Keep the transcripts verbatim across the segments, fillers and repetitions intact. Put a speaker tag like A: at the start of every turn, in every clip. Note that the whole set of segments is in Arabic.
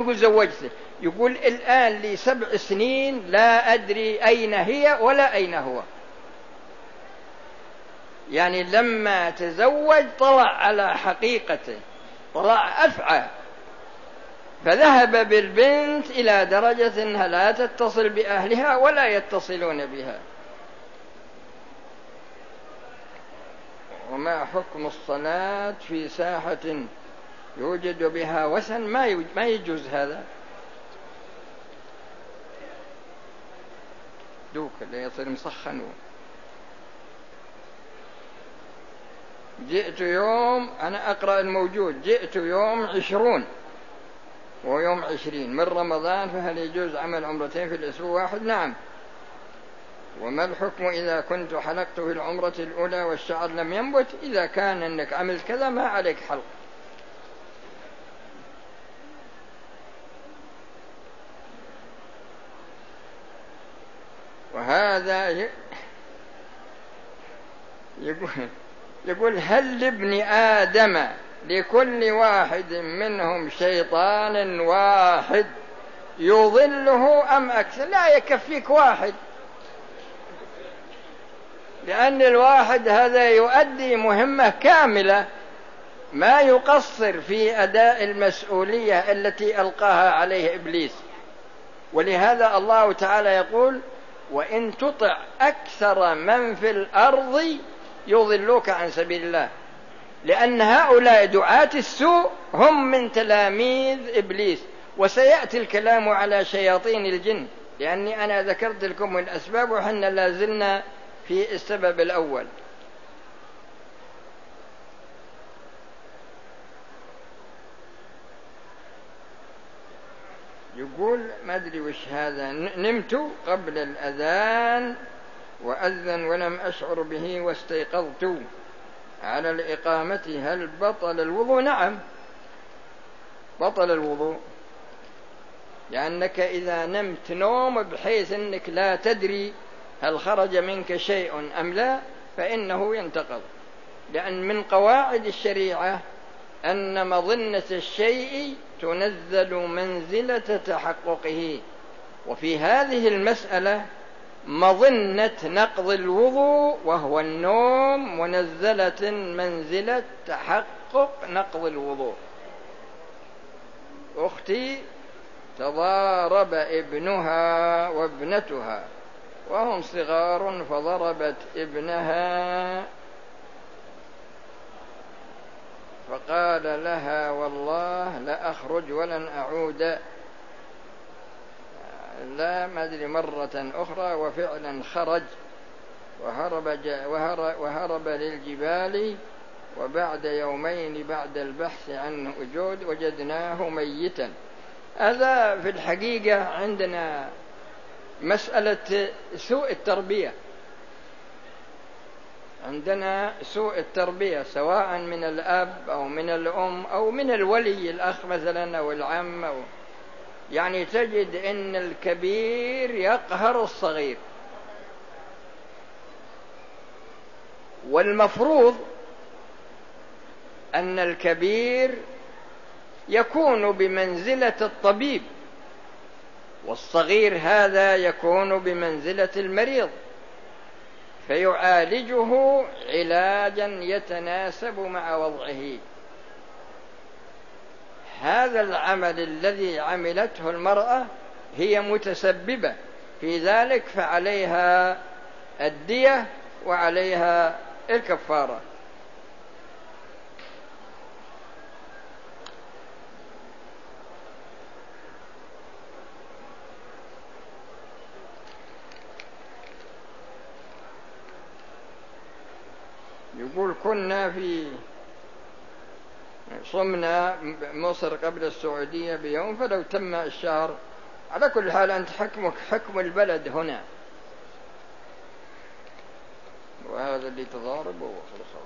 A: يقول زوجته، يقول الآن لي سبع سنين لا أدري أين هي ولا أين هو. يعني لما تزوج طلع على حقيقته، طلع أفعى، فذهب بالبنت إلى درجة أنها لا تتصل بأهلها ولا يتصلون بها. وما حكم الصلاة في ساحة يوجد بها وثن؟ ما يجوز هذا. دوك اللي يصير مسخن. جئت يوم، أنا أقرأ الموجود، جئت يوم عشرون ويوم عشرين من رمضان، فهل يجوز عمل عمرتين في الأسبوع واحد؟ نعم. وما الحكم إذا كنت حلقت في العمرة الأولى والشعر لم ينبت؟ إذا كان أنك عملت كذا ما عليك حلق. وهذا يقول, يقول هل لابن آدم لكل واحد منهم شيطان واحد يضله أم أكثر؟ لا، يكفيك واحد، لأن الواحد هذا يؤدي مهمة كاملة، ما يقصر في أداء المسؤولية التي ألقاها عليه إبليس. ولهذا الله تعالى يقول وإن تطع أكثر من في الأرض يضلوك عن سبيل الله، لأن هؤلاء دعاة السوء هم من تلاميذ إبليس. وسيأتي الكلام على شياطين الجن، لأني أنا ذكرت لكم الأسباب وحنا لازلنا في السبب الأول. يقول ما أدري وش هذا، نمت قبل الأذان وأذن ولم أشعر به واستيقظت على الإقامة، هل بطل الوضوء؟ نعم بطل الوضوء، لأنك إذا نمت نوم بحيث أنك لا تدري هل خرج منك شيء أم لا فإنه ينتقض، لأن من قواعد الشريعة أن مظنة الشيء تنزل منزلة تحققه، وفي هذه المسألة مظنة نقض الوضوء وهو النوم منزلة منزلة تحقق نقض الوضوء. أختي تضارب ابنها وابنتها وهم صغار فضربت ابنها فقال لها والله لا أخرج ولن أعود، لا ما أدري مرة أخرى، وفعلا خرج وهرب, وهرب للجبال، وبعد يومين بعد البحث عنه وجود وجدناه ميتا. هذا في الحقيقة عندنا مسألة سوء التربية، عندنا سوء التربية سواء من الأب أو من الأم أو من الولي الأخ مثلا أو العم أو يعني تجد أن الكبير يقهر الصغير، والمفروض أن الكبير يكون بمنزلة الطبيب، والصغير هذا يكون بمنزلة المريض، فيعالجه علاجا يتناسب مع وضعه. هذا العمل الذي عملته المرأة هي متسببة في ذلك، فعليها الدية وعليها الكفارة. يقول كنا في صمنا مصر قبل السعودية بيوم، فلو تم الشهر، على كل حال أنت حكمك حكم البلد هنا، وهذا اللي تضارب وخلص.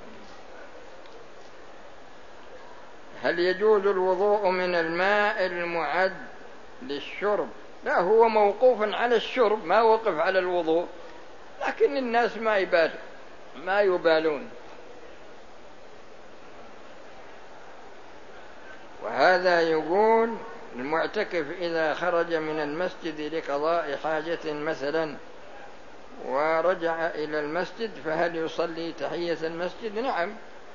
A: هل يجوز الوضوء من الماء المعد للشرب؟ لا، هو موقوف على الشرب، ما وقف على الوضوء، لكن الناس ما يبال ما يبالون. وهذا يقول المعتكف إذا خرج من المسجد لقضاء حاجة مثلا ورجع إلى المسجد فهل يصلي تحية المسجد؟ نعم.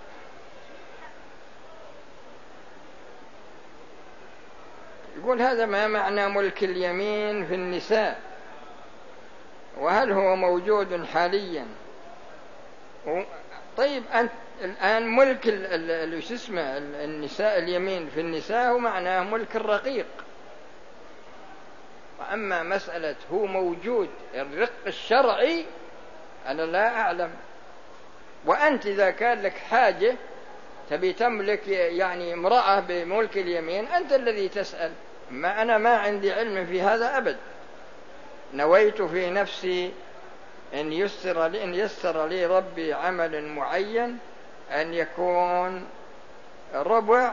A: يقول هذا ما معنى ملك اليمين في النساء، وهل هو موجود حاليا؟ طيب أنت الآن ملك اسمه النساء اليمين في النساء هو معناه ملك الرقيق. وأما مسألة هو موجود الرق الشرعي أنا لا أعلم. وأنت إذا كان لك حاجة تبي تملك يعني امرأة بملك اليمين أنت الذي تسأل، ما أنا ما عندي علم في هذا أبد. نويت في نفسي إن يسر لي, إن يسر لي ربي عمل معين أن يكون ربع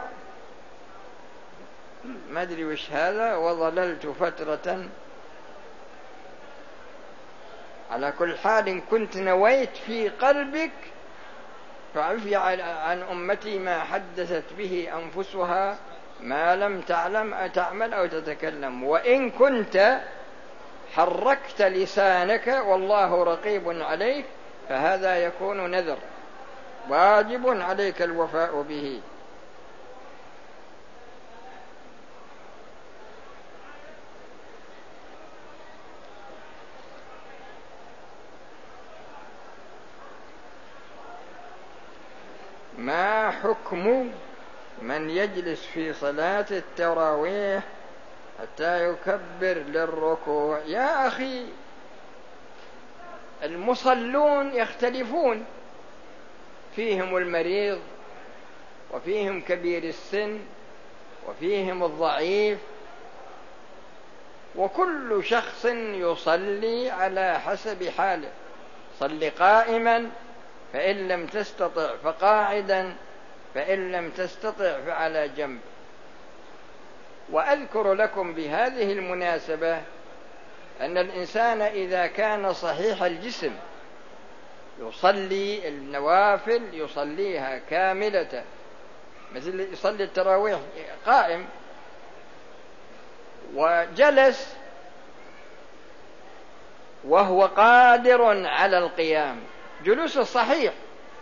A: ما أدري وش هذا، وظللت فترة. على كل حال إن كنت نويت في قلبك فعفي عن أمتي ما حدثت به أنفسها ما لم تعلم تعمل أو تتكلم. وإن كنت حركت لسانك والله رقيب عليك فهذا يكون نذر واجب عليك الوفاء به. ما حكم من يجلس في صلاة التراويح حتى يكبر للركوع؟ يا أخي المصلون يختلفون، فيهم المريض وفيهم كبير السن وفيهم الضعيف، وكل شخص يصلي على حسب حاله. صل قائما فإن لم تستطع فقاعدا فإن لم تستطع فعلى جنب. وأذكر لكم بهذه المناسبة أن الإنسان إذا كان صحيح الجسم يصلي النوافل يصليها كاملة، مثل يصلي التراويح قائم وجلس وهو قادر على القيام، جلوس صحيح،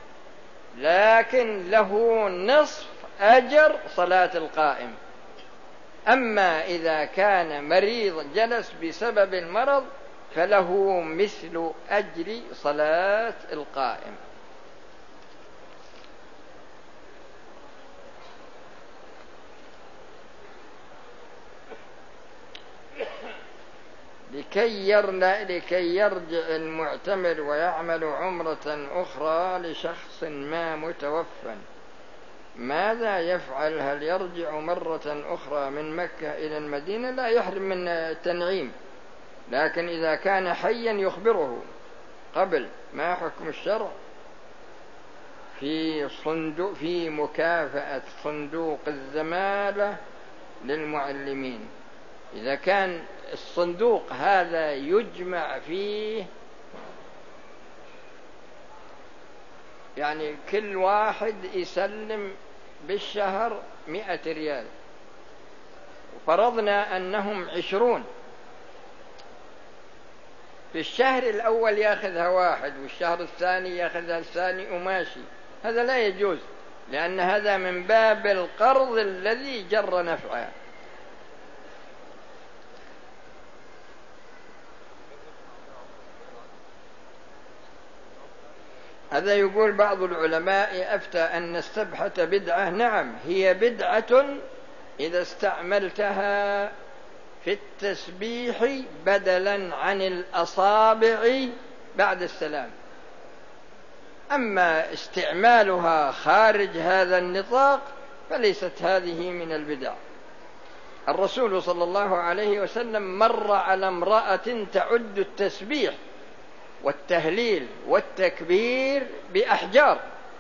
A: لكن له نصف أجر صلاة القائم. أما إذا كان مريض جلس بسبب المرض فله مثل أجر صلاة القائم. لكي يرجع المعتمر ويعمل عمرة أخرى لشخص ما متوفى ماذا يفعل؟ هل يرجع مرة أخرى من مكة إلى المدينة؟ لا يحرم من التنعيم، لكن إذا كان حيا يخبره قبل. ما حكم الشرع في صندوق في مكافأة صندوق الزمالة للمعلمين؟ إذا كان الصندوق هذا يجمع فيه يعني كل واحد يسلم بالشهر مئة ريال، وفرضنا أنهم عشرون، في الشهر الأول يأخذها واحد والشهر الثاني يأخذها الثاني وماشي، هذا لا يجوز، لأن هذا من باب القرض الذي جر نفعه. هذا يقول بعض العلماء أفتى أن السبحة بدعة. نعم هي بدعة إذا استعملتها في التسبيح بدلا عن الأصابع بعد السلام. أما استعمالها خارج هذا النطاق فليست هذه من البدع. الرسول صلى الله عليه وسلم مر على امرأة تعد التسبيح والتهليل والتكبير بأحجار،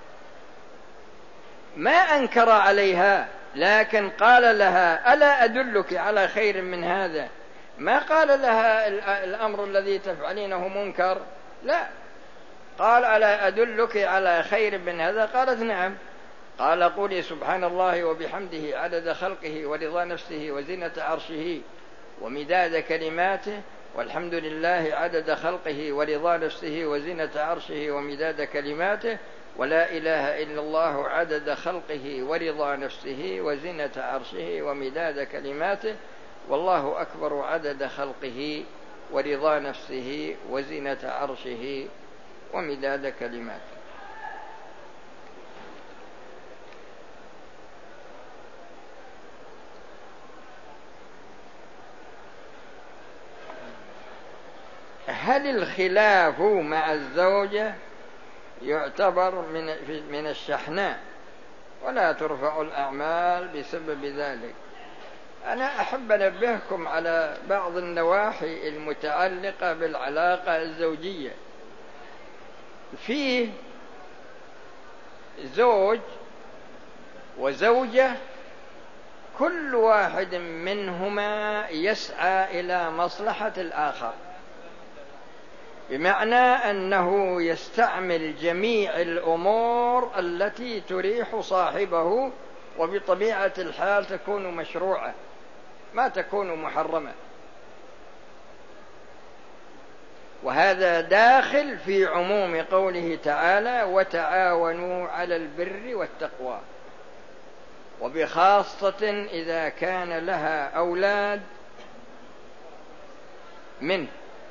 A: ما أنكر عليها، لكن قال لها ألا أدلك على خير من هذا؟ ما قال لها الأمر الذي تفعلينه منكر، لا، قال ألا أدلك على خير من هذا؟ قالت نعم. قال قولي سبحان الله وبحمده عدد خلقه ورضا نفسه وزنة عرشه ومداد كلماته، والحمد لله عدد خلقه ورضا نفسه وزنة عرشه ومداد كلماته، ولا إله إلا الله عدد خلقه ورضا نفسه وزنة عرشه ومداد كلماته، والله أكبر عدد خلقه ورضا نفسه وزنة عرشه ومداد كلماته. هل الخلاف مع الزوجة يعتبر من من الشحناء ولا ترفع الأعمال بسبب ذلك؟ أنا أحب أنبهكم على بعض النواحي المتعلقة بالعلاقة الزوجية. فيه زوج وزوجة كل واحد منهما يسعى إلى مصلحة الآخر، بمعنى أنه يستعمل جميع الأمور التي تريح صاحبه، وبطبيعة الحال تكون مشروعة ما تكون محرمة، وهذا داخل في عموم قوله تعالى وتعاونوا على البر والتقوى، وبخاصة إذا كان لها أولاد منه.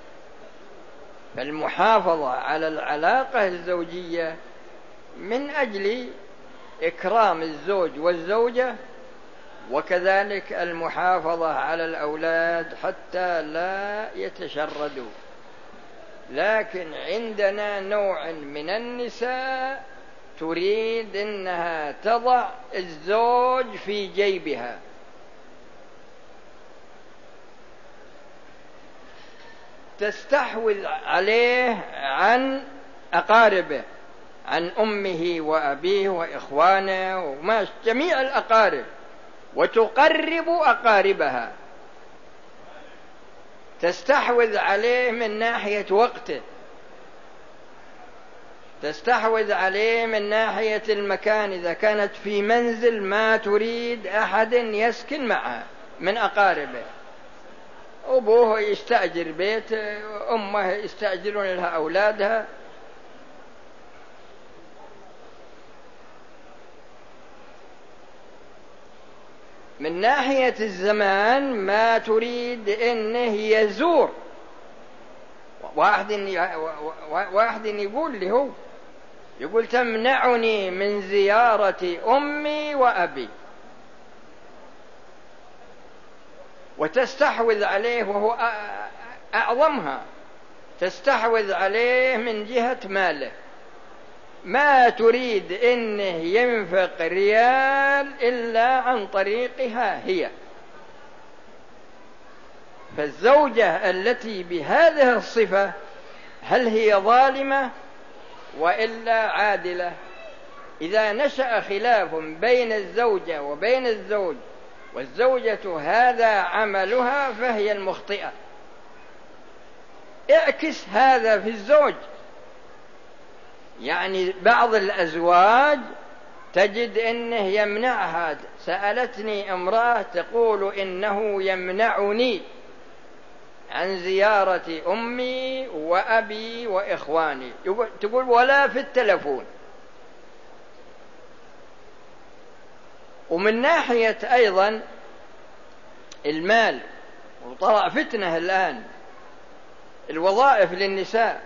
A: فالمحافظة على العلاقة الزوجية من أجل إكرام الزوج والزوجة، وكذلك المحافظة على الأولاد حتى لا يتشردوا. لكن عندنا نوع من النساء تريد أنها تضع الزوج في جيبها، تستحوذ عليه عن أقاربه، عن أمه وأبيه وإخوانه وما جميع الأقارب، وتقرب أقاربها، تستحوذ عليه من ناحية وقته، تستحوذ عليه من ناحية المكان، إذا كانت في منزل ما تريد أحد يسكن معها من أقاربه، أبوه يستأجر بيت، أمه يستأجرون لها أولادها. من ناحية الزمان ما تريد إنه يزور، واحد واحد يقول لي هو يقول تمنعني من زيارة أمي وأبي، وتستحوذ عليه، وهو أعظمها تستحوذ عليه من جهة ماله، ما تريد إنه ينفق ريال إلا عن طريقها هي. فالزوجة التي بهذه الصفة هل هي ظالمة وإلا عادلة؟ إذا نشأ خلاف بين الزوجة وبين الزوج والزوجة هذا عملها فهي المخطئة. اعكس هذا في الزوج، يعني بعض الأزواج تجد إنه يمنعها. سألتني امرأة تقول إنه يمنعني عن زيارة أمي وأبي وإخواني، تقول ولا في التلفون. ومن ناحية أيضا المال، وطلع فتنة الآن الوظائف للنساء،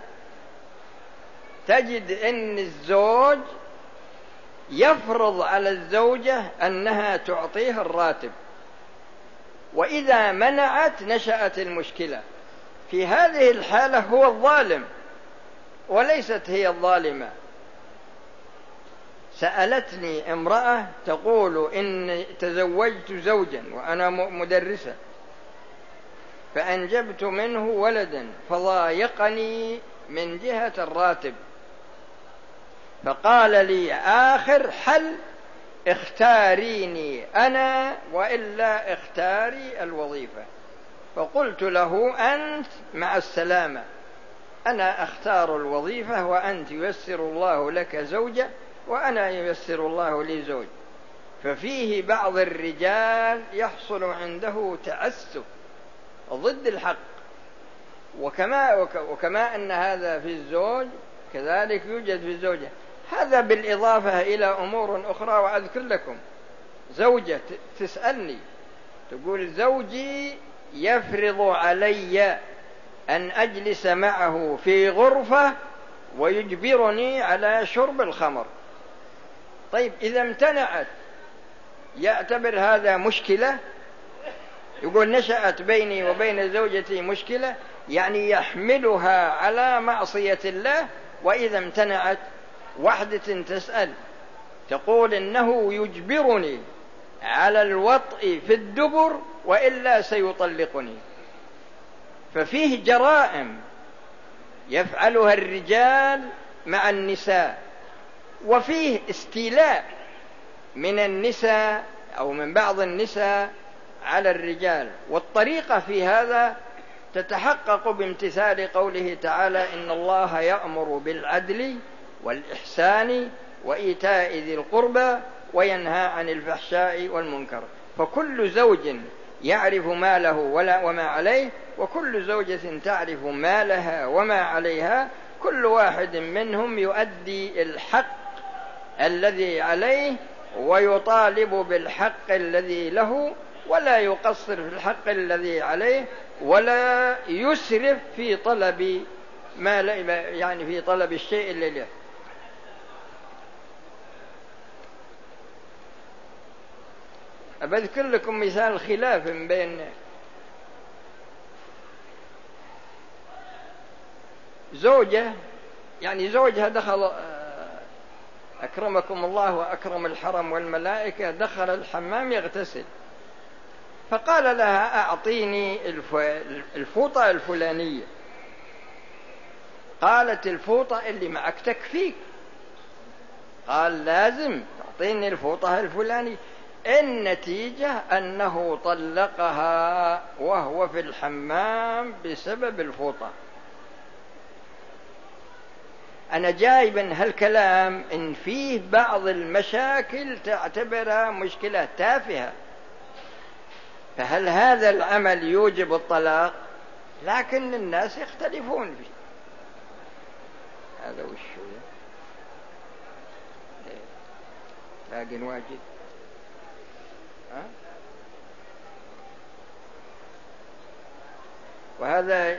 A: تجد أن الزوج يفرض على الزوجة أنها تعطيه الراتب، وإذا منعت نشأت المشكلة. في هذه الحالة هو الظالم وليست هي الظالمة. سألتني امرأة تقول إن تزوجت زوجا وأنا مدرسة، فأنجبت منه ولدا فضايقني من جهة الراتب، فقال لي آخر حل اختاريني أنا وإلا اختاري الوظيفة. فقلت له أنت مع السلامة، أنا أختار الوظيفة وأنت ييسر الله لك زوجة وأنا ييسر الله لي زوج. ففيه بعض الرجال يحصل عنده تعسف ضد الحق، وكما, وكما أن هذا في الزوج كذلك يوجد في الزوجة. هذا بالإضافة إلى أمور أخرى. وأذكر لكم زوجة تسألني تقول زوجي يفرض علي أن أجلس معه في غرفة ويجبرني على شرب الخمر. طيب إذا امتنعت يعتبر هذا مشكلة؟ يقول نشأت بيني وبين زوجتي مشكلة، يعني يحملها على معصية الله. وإذا امتنعت، وحدة تسأل تقول إنه يجبرني على الوطء في الدبر وإلا سيطلقني. ففيه جرائم يفعلها الرجال مع النساء، وفيه استيلاء من النساء أو من بعض النساء على الرجال. والطريقة في هذا تتحقق بامتثال قوله تعالى إن الله يأمر بالعدل والإحسان وإيتاء ذي القربى وينهى عن الفحشاء والمنكر. فكل زوج يعرف ما له وما عليه، وكل زوجة تعرف ما لها وما عليها. كل واحد منهم يؤدي الحق الذي عليه ويطالب بالحق الذي له، ولا يقصر في الحق الذي عليه، ولا يسرف في طلب ما يعني في طلب الشيء اللي له. أذكر لكم مثال خلاف بين زوجة، يعني زوجها دخل أكرمكم الله وأكرم الحرم والملائكة، دخل الحمام يغتسل، فقال لها أعطيني الفوطة الفلانية. قالت الفوطة اللي معك تكفيك. قال لازم تعطيني الفوطة الفلانية. النتيجة أنه طلقها وهو في الحمام بسبب الفوطة. أنا جايب هالكلام إن فيه بعض المشاكل تعتبرها مشكلة تافهة، فهل هذا العمل يوجب الطلاق؟ لكن الناس يختلفون فيه. هذا وش لكن واجد أه؟ وهذا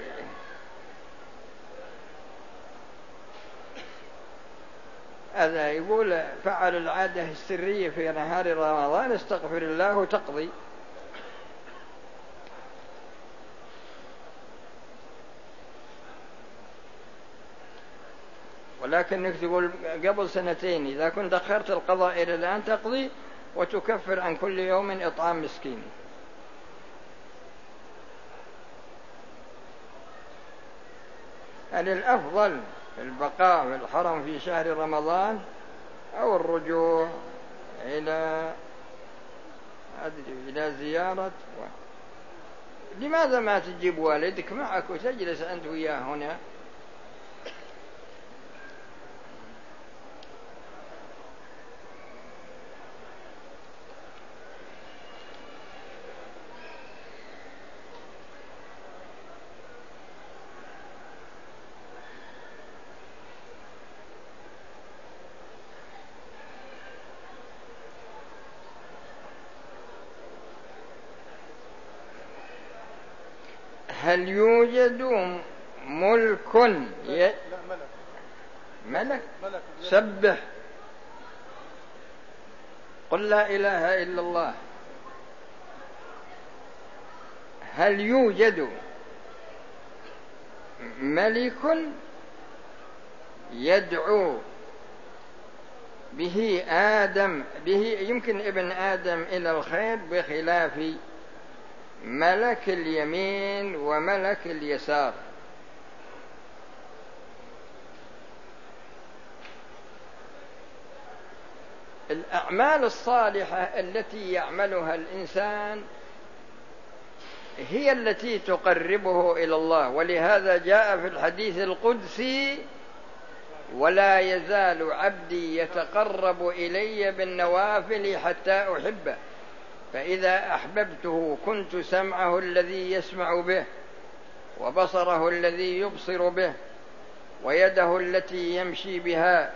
A: هذا يقول فعل العادة السرية في نهار رمضان استغفر الله تقضي. ولكنك تقول قبل سنتين إذا كنت أخرت القضاء إلى الآن تقضي وتكفر عن كل يوم إطعام مسكين. هل الأفضل البقاء في الحرم في شهر رمضان أو الرجوع إلى إلى زيارة؟ لماذا ما تجيب والدك معك وتجلس أنت وياه هنا؟ هل يوجد ملك ي... ملك ملك سبح قل لا إله إلا الله. هل يوجد ملك يدعو به آدم به يمكن ابن آدم إلى الخير بخلاف ملك اليمين وملك اليسار؟ الأعمال الصالحة التي يعملها الإنسان هي التي تقربه إلى الله. ولهذا جاء في الحديث القدسي ولا يزال عبدي يتقرب إلي بالنوافل حتى أحبه، فإذا أحببته كنت سمعه الذي يسمع به، وبصره الذي يبصر به، ويده التي يمشي بها،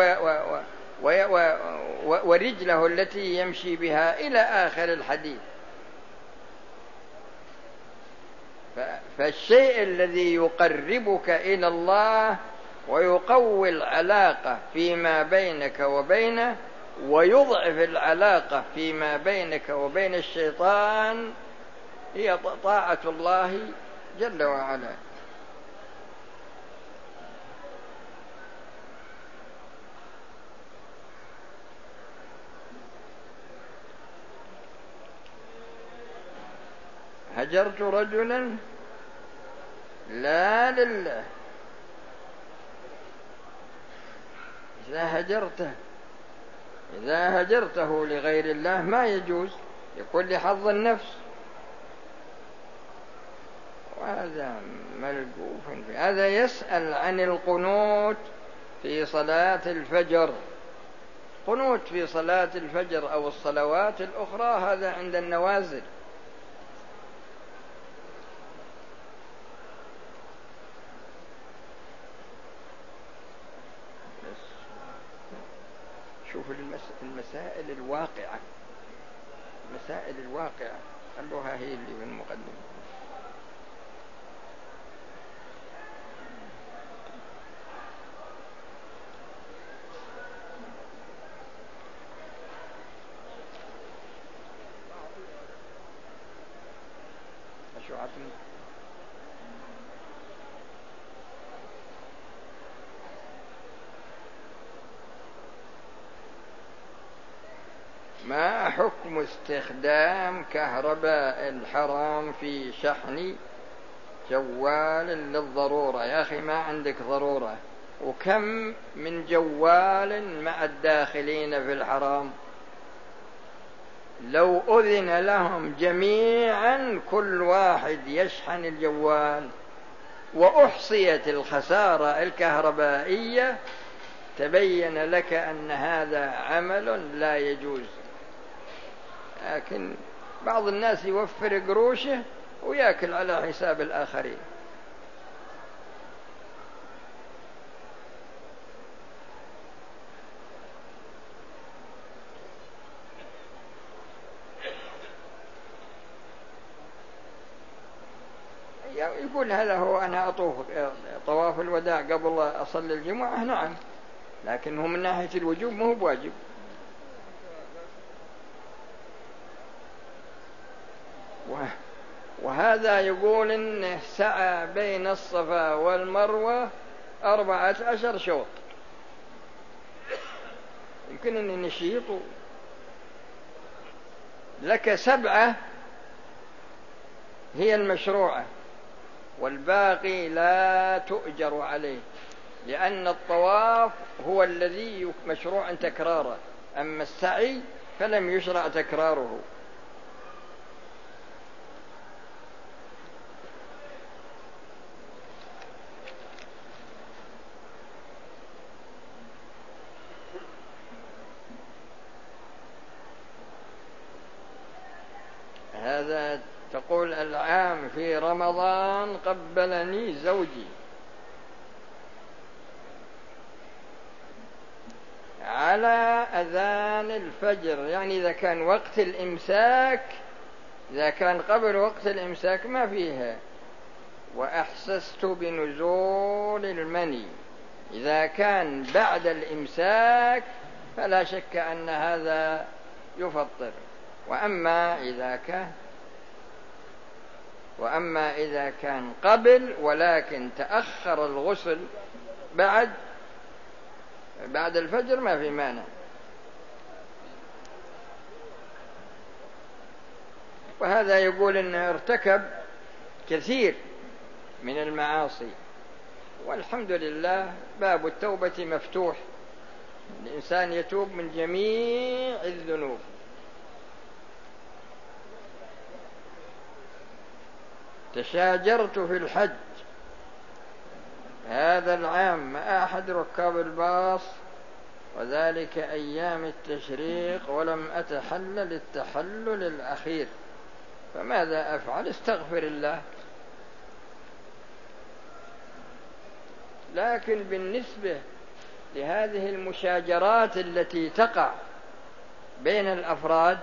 A: ورجله التي يمشي بها، إلى آخر الحديث. فالشيء الذي يقربك إلى الله ويقوي العلاقة فيما بينك وبينه ويضعف العلاقة فيما بينك وبين الشيطان هي طاعة الله جل وعلا. هجرت رجلا لا لله. إذا هجرته إذا هجرته لغير الله ما يجوز، يكون لحظ النفس، وهذا ملقوف. هذا يسأل عن القنوت في صلاة الفجر. قنوت في صلاة الفجر أو الصلوات الأخرى هذا عند النوازل. شوف المسائل الواقعة، المسائل الواقعة خلوها هي اللي في المقدمة. شو عطني ما حكم استخدام كهرباء الحرام في شحن جوال للضرورة؟ يا أخي ما عندك ضرورة، وكم من جوال مع الداخلين في الحرام. لو أذن لهم جميعا كل واحد يشحن الجوال وأحصيت الخسارة الكهربائية تبين لك أن هذا عمل لا يجوز. لكن بعض الناس يوفر قروشه ويأكل على حساب الآخرين. يقول هذا هو أنا أطوف طواف الوداع قبل أصلي الجمعة. نعم، لكن هو من ناحية الوجوب ما هو بواجب. وهذا يقول إنه سعى بين الصفا والمروة أربعة عشر شوط. يمكن أن نشيط لك سبعة هي المشروعة، والباقي لا تؤجر عليه، لأن الطواف هو الذي مشروع تكراره، أما السعي فلم يشرع تكراره. هذا تقول العام في رمضان قبلني زوجي على أذان الفجر، يعني إذا كان وقت الإمساك، إذا كان قبل وقت الإمساك ما فيها. وأحسست بنزول المني، إذا كان بعد الإمساك فلا شك أن هذا يفطر. وأما إذا كان وأما إذا كان قبل ولكن تأخر الغسل بعد بعد الفجر ما في مانع. وهذا يقول إنه ارتكب كثير من المعاصي، والحمد لله باب التوبة مفتوح، الإنسان يتوب من جميع الذنوب. تشاجرت في الحج، هذا هذا العام مع أحد ركاب الباص، وذلك أيام التشريق، ولم أتحلل التحلل الأخير، فماذا أفعل؟ استغفر الله. لكن بالنسبة لهذه المشاجرات التي تقع بين الأفراد،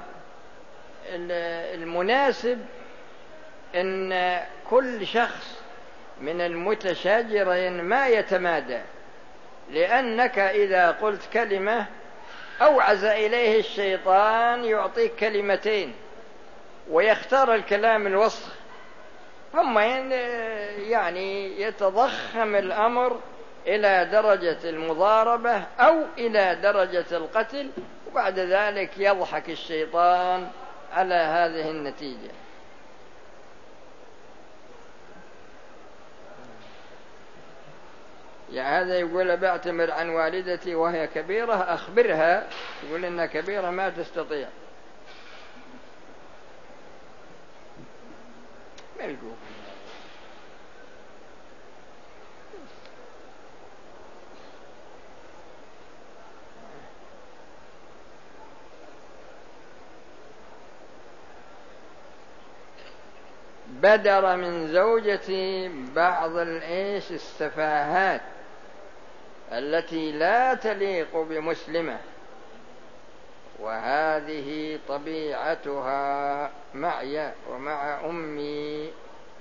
A: المناسب أن كل شخص من المتشاجرين ما يتمادى، لأنك إذا قلت كلمة أوعز إليه الشيطان يعطيك كلمتين ويختار الكلام الوسخ، ثم يعني يتضخم الأمر إلى درجة المضاربة أو إلى درجة القتل، وبعد ذلك يضحك الشيطان على هذه النتيجة. يعني هذا يقول بعتمر عن والدتي وهي كبيرة، أخبرها، يقول إنها كبيرة ما تستطيع. ما يقول بدر من زوجتي بعض الإيش السفاهات التي لا تليق بمسلمة، وهذه طبيعتها معي ومع أمي،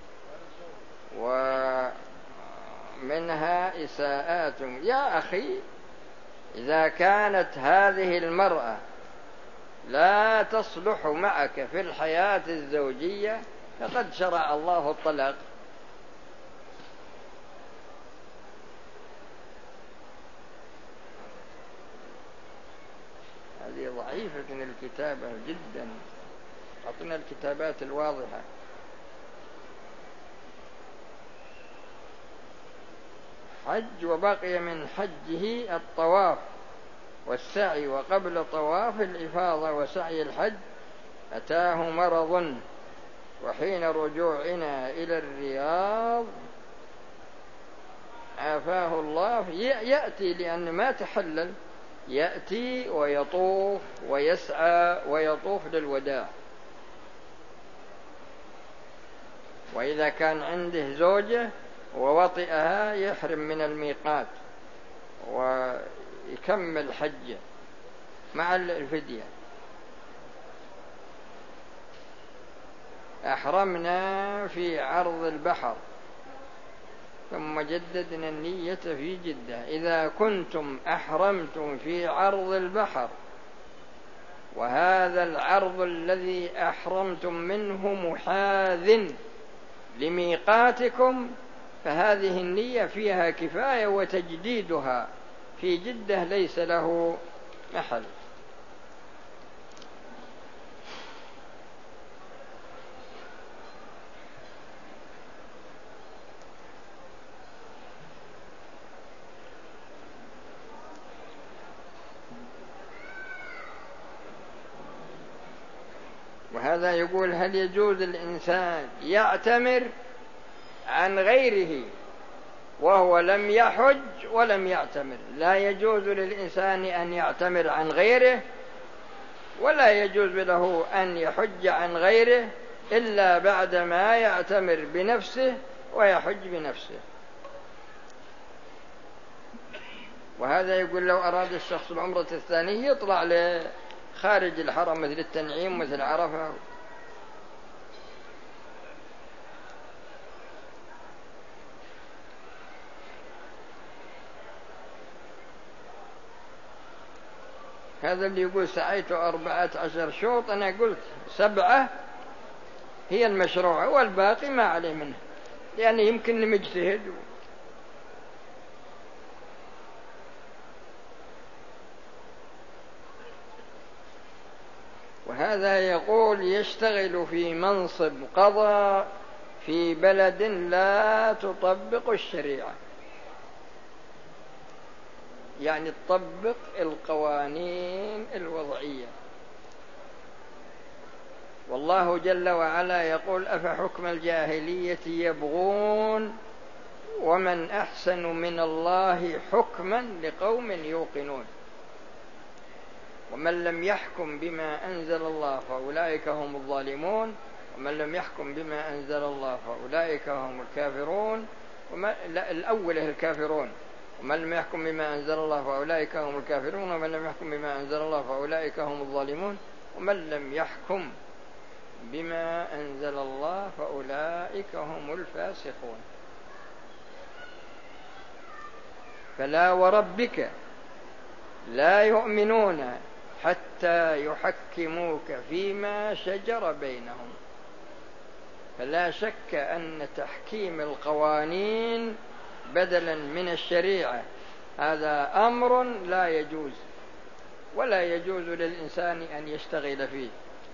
A: ومنها إساءات. يا أخي، إذا كانت هذه المرأة لا تصلح معك في الحياة الزوجية فقد شرع الله الطلاق. هذه ضعيفة الكتابة جدا، أعطنا الكتابات الواضحة. حج وبقي من حجه الطواف والسعي، وقبل طواف الإفاضة وسعي الحج أتاه مرض، وحين رجوعنا إلى الرياض عافاه الله يأتي، لأن ما تحلل، يأتي ويطوف ويسعى ويطوف للوداع. وإذا كان عنده زوجة ووطئها يحرم من الميقات ويكمل حجه مع الفدية. أحرمنا في عرض البحر ثم جددنا النية في جدة. إذا كنتم أحرمتم في عرض البحر وهذا العرض الذي أحرمتم منه محاذ لميقاتكم فهذه النية فيها كفاية، وتجديدها في جدة ليس له محل. وهذا يقول: هل يجوز الإنسان يعتمر عن غيره وهو لم يحج ولم يعتمر؟ لا يجوز للإنسان أن يعتمر عن غيره، ولا يجوز له أن يحج عن غيره إلا بعدما يعتمر بنفسه ويحج بنفسه. وهذا يقول لو أراد الشخص العمرة الثانية يطلع لخارج الحرم مثل التنعيم مثل عرفة. هذا اللي يقول سعيت أربعة عشر شوط، أنا قلت سبعة هي المشروعة والباقي ما عليه منه، لأنه يمكن مجتهد. وهذا يقول يشتغل في منصب قضاء في بلد لا تطبق الشريعة، يعني تطبق القوانين الوضعية. والله جل وعلا يقول: أفحكم الجاهلية يبغون ومن أحسن من الله حكما لقوم يوقنون. ومن لم يحكم بما أنزل الله فأولئك هم الظالمون، ومن لم يحكم بما أنزل الله فأولئك هم الكافرون. وما لا الأول الكافرون، ومن لم يحكم بما أنزل الله فأولئك هم الكافرون، ومن لم يحكم بما أنزل الله فأولئك هم الظالمون، ومن لم يحكم بما أنزل الله فأولئك هم الفاسقون. فلا وربك لا يؤمنون حتى يحكموك فيما شجر بينهم. فلا شك أن تحكيم القوانين بدلا من الشريعة هذا أمر لا يجوز، ولا يجوز للإنسان أن يشتغل فيه،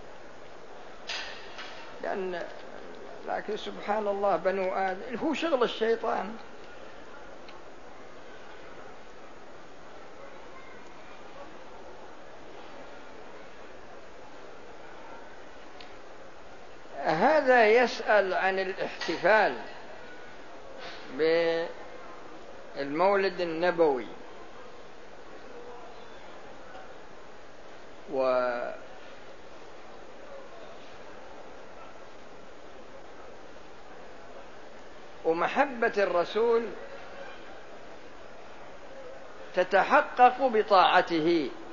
A: لأن لكن سبحان الله بنو آدم هو شغل الشيطان. هذا يسأل عن الاحتفال بالمولد النبوي، و ومحبة الرسول تتحقق بطاعته،